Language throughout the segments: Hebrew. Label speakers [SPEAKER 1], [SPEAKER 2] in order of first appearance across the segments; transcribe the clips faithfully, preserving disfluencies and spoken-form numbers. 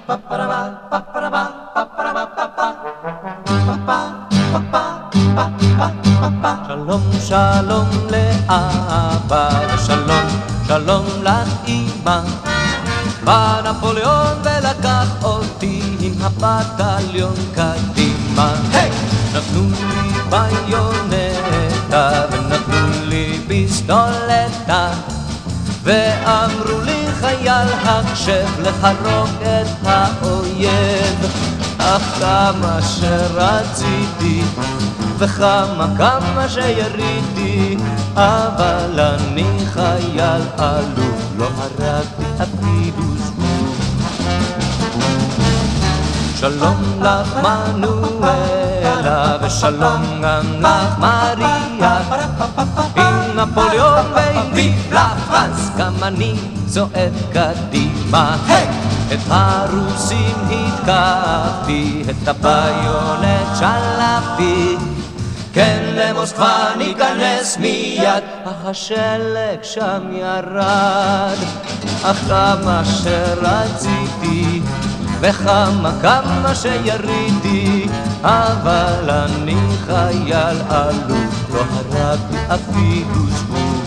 [SPEAKER 1] שלום שלום לאבא ושלום שלום לאמא, בא נפוליאון ולקח אותי עם הבטליון קדימה. נתנו לי ביונטה ונתנו לי פיסטולטה, ואמרו לי חייל הקשב לחרוק את האויב. אך כמה שרציתי וכמה כמה שיריתי, אבל אני חייל אלוף, לא הרגתי אפילו זבוב. שלום לך מנואלה ושלום גם לך מריה, עם נפוליאון ויב לה פרנס, גם אני צועד קדימה. את הרוסים התקפתי, את הביונט שלפתי, כן למוסקבה ניכנס מיד, השלג שם ירד. אך כמה שרציתי וכמה כמה שיריתי, אבל אני חייל אלוף, לא הרגתי אפילו זבוב.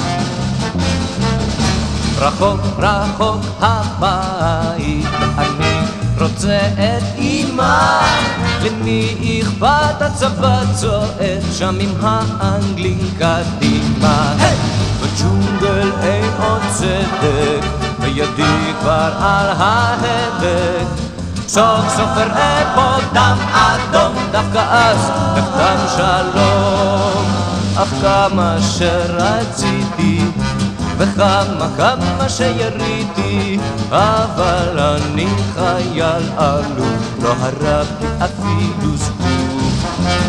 [SPEAKER 1] רחוק רחוק הבית, אני רוצה את אמא, למי אכפת הצבא צועד שם עם האנגלים קדימה. בג'ונגל אין עוד צדק, וידי כבר על ההדק, סוף סוף אראה פה דם אדום, דווקא אז נחתם שלום. אך כמה שרציתי וכמה כמה שיריתי, אבל אני חייל אלוף, לא הרגתי אפילו זבוב.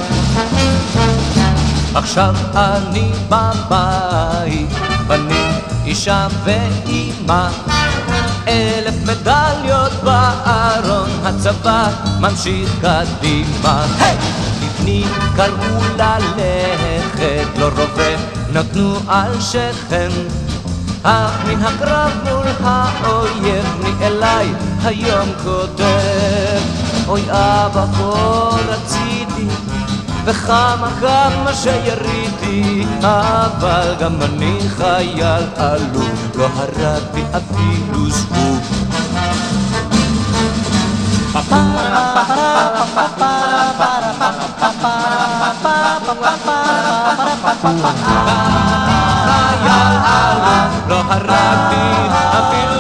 [SPEAKER 1] עכשיו אני בבית, בנים, אישה ואימא, אלף מדליות בארון, הצבא ממשיך קדימה. לפני קראו ללכת, לא רובה נתנו על שכם, אך מן הקרב מול האויב מי אליי היום כותב. אוי אבא כה רציתי וכמה כמה שיריתי, אבל גם אני חייל אלוף, לא הרגתי אפילו זבוב. חייל אלוף, לא הרגתי אפילו